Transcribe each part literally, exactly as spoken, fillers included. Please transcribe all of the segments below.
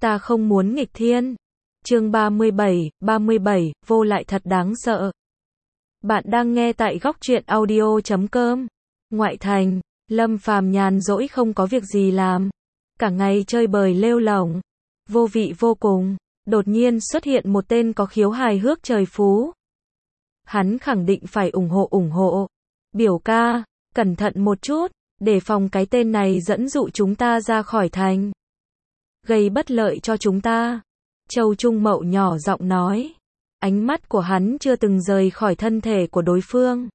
Ta không muốn nghịch thiên. Chương ba mươi bảy, ba mươi bảy, vô lại thật đáng sợ. Bạn đang nghe tại góc truyện audio chấm com. Ngoại thành, Lâm Phàm nhàn rỗi không có việc gì làm, cả ngày chơi bời lêu lổng, vô vị vô cùng. Đột nhiên xuất hiện một tên có khiếu hài hước trời phú. Hắn khẳng định phải ủng hộ ủng hộ. Biểu ca, cẩn thận một chút, để phòng cái tên này dẫn dụ chúng ta ra khỏi thành, gây bất lợi cho chúng ta. Châu Trung Mậu nhỏ giọng nói. Ánh mắt của hắn chưa từng rời khỏi thân thể của đối phương.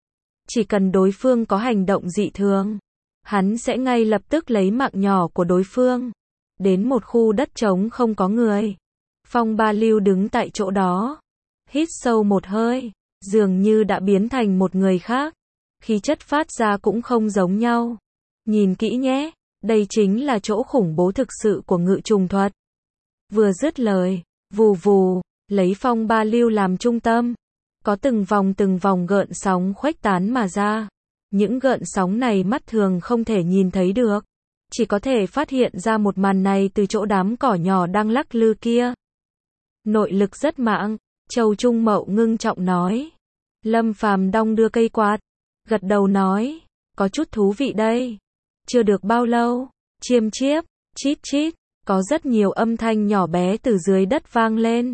Chỉ cần đối phương có hành động dị thường, hắn sẽ ngay lập tức lấy mạng nhỏ của đối phương. Đến một khu đất trống không có người, Phong Ba Lưu đứng tại chỗ đó, hít sâu một hơi, dường như đã biến thành một người khác. Khí chất phát ra cũng không giống nhau. Nhìn kỹ nhé, đây chính là chỗ khủng bố thực sự của ngự trùng thuật. Vừa dứt lời, vù vù, lấy Phong Ba Lưu làm trung tâm, có từng vòng từng vòng gợn sóng khuếch tán mà ra. Những gợn sóng này mắt thường không thể nhìn thấy được, chỉ có thể phát hiện ra một màn này từ chỗ đám cỏ nhỏ đang lắc lư kia. Nội lực rất mạnh, Châu Trung Mậu ngưng trọng nói. Lâm Phàm đong đưa cây quạt, gật đầu nói, có chút thú vị đây. Chưa được bao lâu, chiêm chiếp, chít chít, có rất nhiều âm thanh nhỏ bé từ dưới đất vang lên.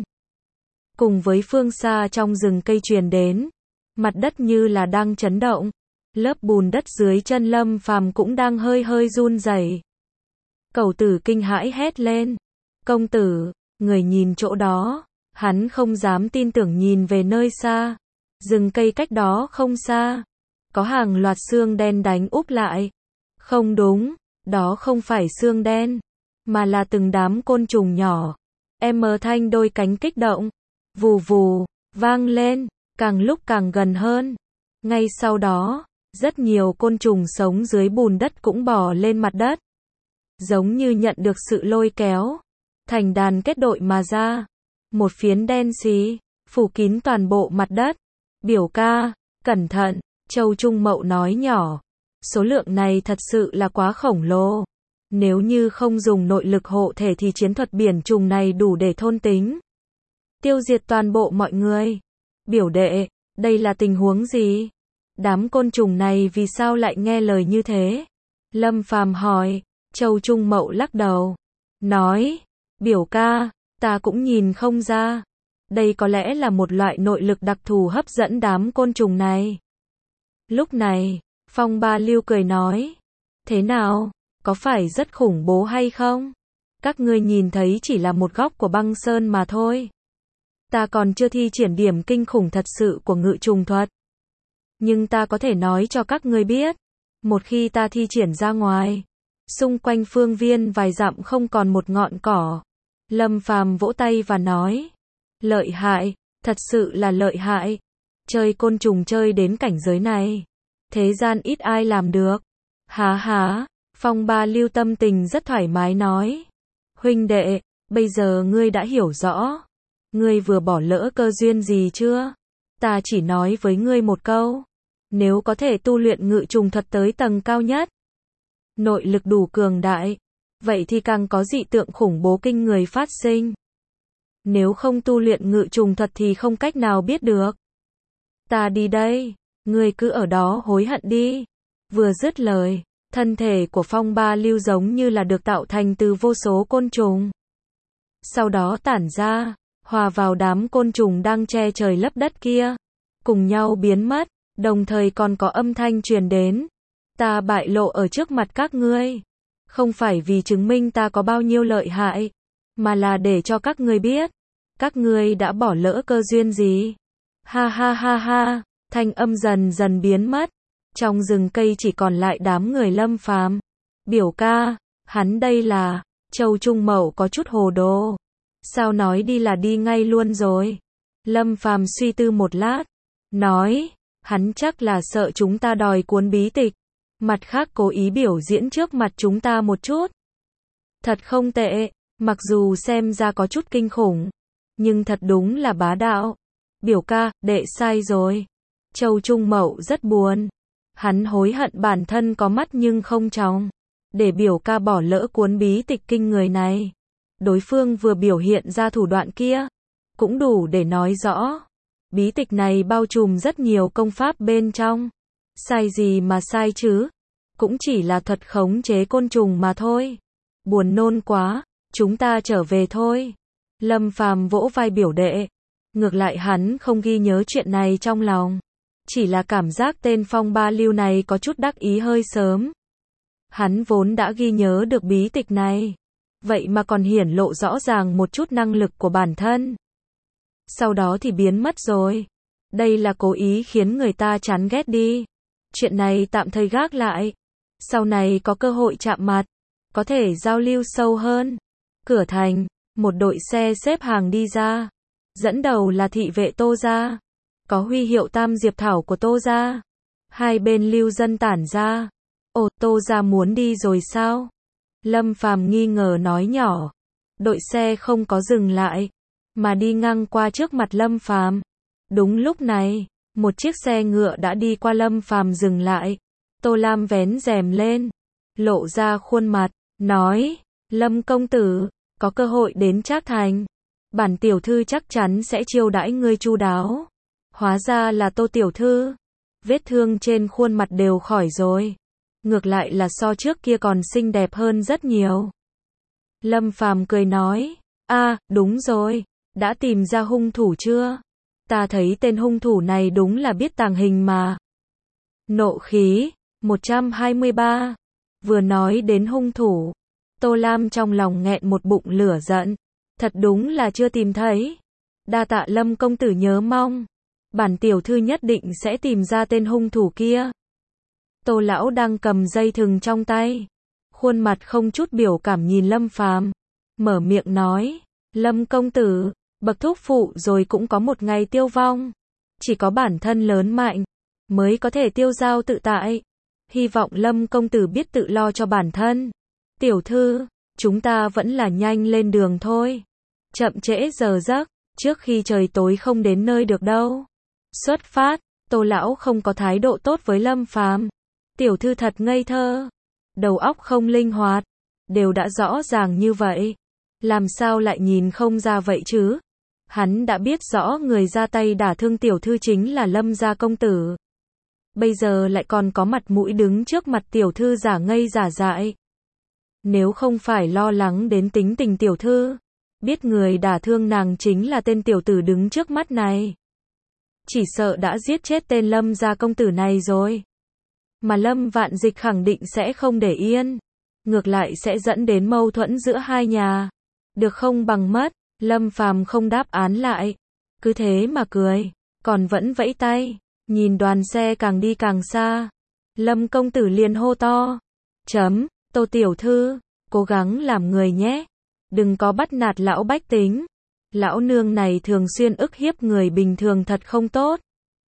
Cùng với phương xa trong rừng cây truyền đến, mặt đất như là đang chấn động, lớp bùn đất dưới chân Lâm Phàm cũng đang hơi hơi run rẩy. Cẩu Tử kinh hãi hét lên, công tử. Người nhìn chỗ đó, hắn không dám tin tưởng nhìn về nơi xa. Rừng cây cách đó không xa, có hàng loạt xương đen đánh úp lại. Không đúng, đó không phải xương đen, mà là từng đám côn trùng nhỏ. Em mờ thanh đôi cánh kích động, vù vù, vang lên, càng lúc càng gần hơn. Ngay sau đó, rất nhiều côn trùng sống dưới bùn đất cũng bò lên mặt đất. Giống như nhận được sự lôi kéo, thành đàn kết đội mà ra. Một phiến đen xí, phủ kín toàn bộ mặt đất. Biểu ca, cẩn thận, Châu Trung Mậu nói nhỏ. Số lượng này thật sự là quá khổng lồ. Nếu như không dùng nội lực hộ thể thì chiến thuật biển trùng này đủ để thôn tính, tiêu diệt toàn bộ mọi người. Biểu đệ, đây là tình huống gì? Đám côn trùng này vì sao lại nghe lời như thế? Lâm Phàm hỏi. Châu Trung Mậu lắc đầu, nói, biểu ca, ta cũng nhìn không ra. Đây có lẽ là một loại nội lực đặc thù hấp dẫn đám côn trùng này. Lúc này, Phong Ba Lưu cười nói, thế nào, có phải rất khủng bố hay không? Các ngươi nhìn thấy chỉ là một góc của băng sơn mà thôi. Ta còn chưa thi triển điểm kinh khủng thật sự của ngự trùng thuật. Nhưng ta có thể nói cho các ngươi biết, một khi ta thi triển ra ngoài, xung quanh phương viên vài dặm không còn một ngọn cỏ. Lâm Phàm vỗ tay và nói, lợi hại, thật sự là lợi hại. Chơi côn trùng chơi đến cảnh giới này, thế gian ít ai làm được. Há há, Phong Ba Lưu tâm tình rất thoải mái nói, huynh đệ, bây giờ ngươi đã hiểu rõ, ngươi vừa bỏ lỡ cơ duyên gì chưa? Ta chỉ nói với ngươi một câu, nếu có thể tu luyện ngự trùng thuật tới tầng cao nhất, nội lực đủ cường đại, vậy thì càng có dị tượng khủng bố kinh người phát sinh. Nếu không tu luyện ngự trùng thuật thì không cách nào biết được. Ta đi đây, ngươi cứ ở đó hối hận đi. Vừa dứt lời, thân thể của Phong Ba Lưu giống như là được tạo thành từ vô số côn trùng. Sau đó tản ra, hòa vào đám côn trùng đang che trời lấp đất kia, cùng nhau biến mất, đồng thời còn có âm thanh truyền đến. Ta bại lộ ở trước mặt các ngươi, không phải vì chứng minh ta có bao nhiêu lợi hại, mà là để cho các ngươi biết, các ngươi đã bỏ lỡ cơ duyên gì. Ha ha ha ha, thanh âm dần dần biến mất, trong rừng cây chỉ còn lại đám người Lâm Phàm. Biểu ca, hắn đây là, Châu Trung Mậu có chút hồ đồ. Sao nói đi là đi ngay luôn rồi? Lâm Phàm suy tư một lát, nói, hắn chắc là sợ chúng ta đòi cuốn bí tịch, mặt khác cố ý biểu diễn trước mặt chúng ta một chút. Thật không tệ, mặc dù xem ra có chút kinh khủng, nhưng thật đúng là bá đạo. Biểu ca, đệ sai rồi. Châu Trung Mậu rất buồn. Hắn hối hận bản thân có mắt nhưng không tròng, để biểu ca bỏ lỡ cuốn bí tịch kinh người này. đối phương vừa biểu hiện ra thủ đoạn kia, cũng đủ để nói rõ. Bí tịch này bao trùm rất nhiều công pháp bên trong. Sai gì mà sai chứ? Cũng chỉ là thuật khống chế côn trùng mà thôi. Buồn nôn quá, chúng ta trở về thôi. Lâm Phàm vỗ vai biểu đệ. Ngược lại hắn không ghi nhớ chuyện này trong lòng. Chỉ là cảm giác tên Phong Ba Lưu này có chút đắc ý hơi sớm. Hắn vốn đã ghi nhớ được bí tịch này. Vậy mà còn hiển lộ rõ ràng một chút năng lực của bản thân. Sau đó thì biến mất rồi. Đây là cố ý khiến người ta chán ghét đi. Chuyện này tạm thời gác lại. Sau này có cơ hội chạm mặt, có thể giao lưu sâu hơn. Cửa thành, một đội xe xếp hàng đi ra. Dẫn đầu là thị vệ Tô gia. Có huy hiệu tam diệp thảo của Tô gia. Hai bên lưu dân tản ra. Ồ, Tô gia muốn đi rồi sao? Lâm Phàm nghi ngờ nói nhỏ. Đội xe không có dừng lại, mà đi ngang qua trước mặt Lâm Phàm. Đúng lúc này, một chiếc xe ngựa đã đi qua Lâm Phàm dừng lại. Tô Lam vén rèm lên, lộ ra khuôn mặt, nói, Lâm công tử, có cơ hội đến Trác Thành. Bản tiểu thư chắc chắn sẽ chiêu đãi ngươi chu đáo. Hóa ra là Tô tiểu thư. Vết thương trên khuôn mặt đều khỏi rồi. Ngược lại là so trước kia còn xinh đẹp hơn rất nhiều. Lâm Phàm cười nói, a, đúng rồi, đã tìm ra hung thủ chưa? Ta thấy tên hung thủ này đúng là biết tàng hình mà. Nộ khí, một trăm hai mươi ba. Vừa nói đến hung thủ, Tô Lam trong lòng nghẹn một bụng lửa giận. Thật đúng là chưa tìm thấy. Đa tạ Lâm công tử nhớ mong. Bản tiểu thư nhất định sẽ tìm ra tên hung thủ kia. Tô lão đang cầm dây thừng trong tay, khuôn mặt không chút biểu cảm nhìn Lâm Phàm, mở miệng nói, Lâm công tử, bậc thúc phụ rồi cũng có một ngày tiêu vong. Chỉ có bản thân lớn mạnh, mới có thể tiêu dao tự tại. Hy vọng Lâm công tử biết tự lo cho bản thân. Tiểu thư, chúng ta vẫn là nhanh lên đường thôi. Chậm trễ giờ giấc, trước khi trời tối không đến nơi được đâu. Xuất phát, Tô lão không có thái độ tốt với Lâm Phàm. Tiểu thư thật ngây thơ, đầu óc không linh hoạt, đều đã rõ ràng như vậy, làm sao lại nhìn không ra vậy chứ? Hắn đã biết rõ người ra tay đả thương tiểu thư chính là Lâm gia công tử. Bây giờ lại còn có mặt mũi đứng trước mặt tiểu thư giả ngây giả dại. Nếu không phải lo lắng đến tính tình tiểu thư, biết người đả thương nàng chính là tên tiểu tử đứng trước mắt này, chỉ sợ đã giết chết tên Lâm gia công tử này rồi. Mà Lâm Vạn Dịch khẳng định sẽ không để yên, ngược lại sẽ dẫn đến mâu thuẫn giữa hai nhà. Được không bằng mất, Lâm Phàm không đáp án lại, cứ thế mà cười, còn vẫn vẫy tay, nhìn đoàn xe càng đi càng xa. Lâm công tử liền hô to, chấm, Tô tiểu thư, cố gắng làm người nhé, đừng có bắt nạt lão bách tính. Lão nương này thường xuyên ức hiếp người bình thường thật không tốt.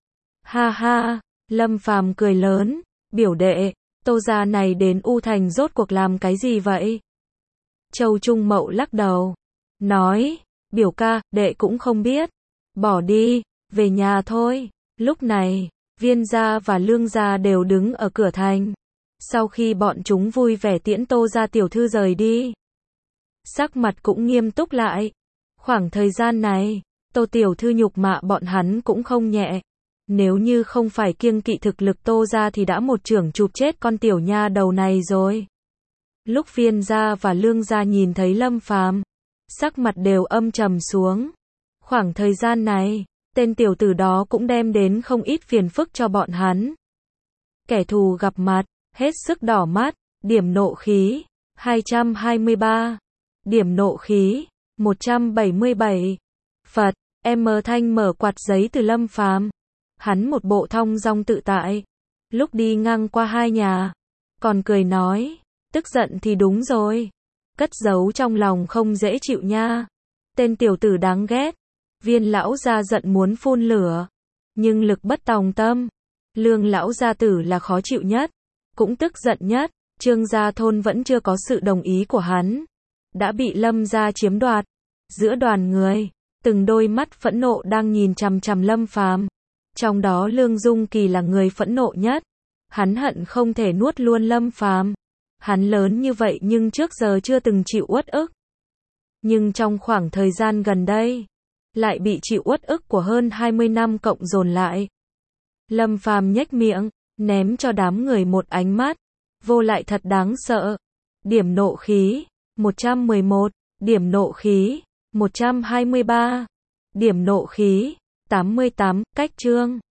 Ha ha, Lâm Phàm cười lớn, biểu đệ, Tô gia này đến U Thành rốt cuộc làm cái gì vậy? Châu Trung Mậu lắc đầu, nói, biểu ca, đệ cũng không biết. Bỏ đi, về nhà thôi. Lúc này, Viên gia và Lương gia đều đứng ở cửa thành. Sau khi bọn chúng vui vẻ tiễn Tô gia tiểu thư rời đi, sắc mặt cũng nghiêm túc lại. Khoảng thời gian này, Tô tiểu thư nhục mạ bọn hắn cũng không nhẹ. Nếu như không phải kiêng kỵ thực lực Tô gia thì đã một chưởng chụp chết con tiểu nha đầu này rồi. Lúc Viên gia và Lương gia nhìn thấy Lâm Phàm, sắc mặt đều âm trầm xuống. Khoảng thời gian này, tên tiểu tử đó cũng đem đến không ít phiền phức cho bọn hắn. Kẻ thù gặp mặt, hết sức đỏ mắt. Điểm nộ khí, hai trăm hai mươi ba. Điểm nộ khí, một trăm bảy mươi bảy. Phật, em mờ thanh mở quạt giấy từ Lâm Phàm. Hắn một bộ thong dong tự tại. Lúc đi ngang qua hai nhà, còn cười nói, tức giận thì đúng rồi. Cất giấu trong lòng không dễ chịu nha. Tên tiểu tử đáng ghét. Viên lão gia giận muốn phun lửa, nhưng lực bất tòng tâm. Lương lão gia tử là khó chịu nhất, cũng tức giận nhất. Trương gia thôn vẫn chưa có sự đồng ý của hắn, đã bị Lâm gia chiếm đoạt. Giữa đoàn người, từng đôi mắt phẫn nộ đang nhìn chằm chằm Lâm Phàm. Trong đó Lương Dung Kỳ là người phẫn nộ nhất. Hắn hận không thể nuốt luôn Lâm Phàm. Hắn lớn như vậy nhưng trước giờ chưa từng chịu uất ức. Nhưng trong khoảng thời gian gần đây, lại bị chịu uất ức của hơn hai mươi năm cộng dồn lại. Lâm Phàm nhếch miệng, ném cho đám người một ánh mắt, vô lại thật đáng sợ. Điểm nộ khí, một trăm mười một, điểm nộ khí, một trăm hai mươi ba, điểm nộ khí, tám mươi tám, cách chương.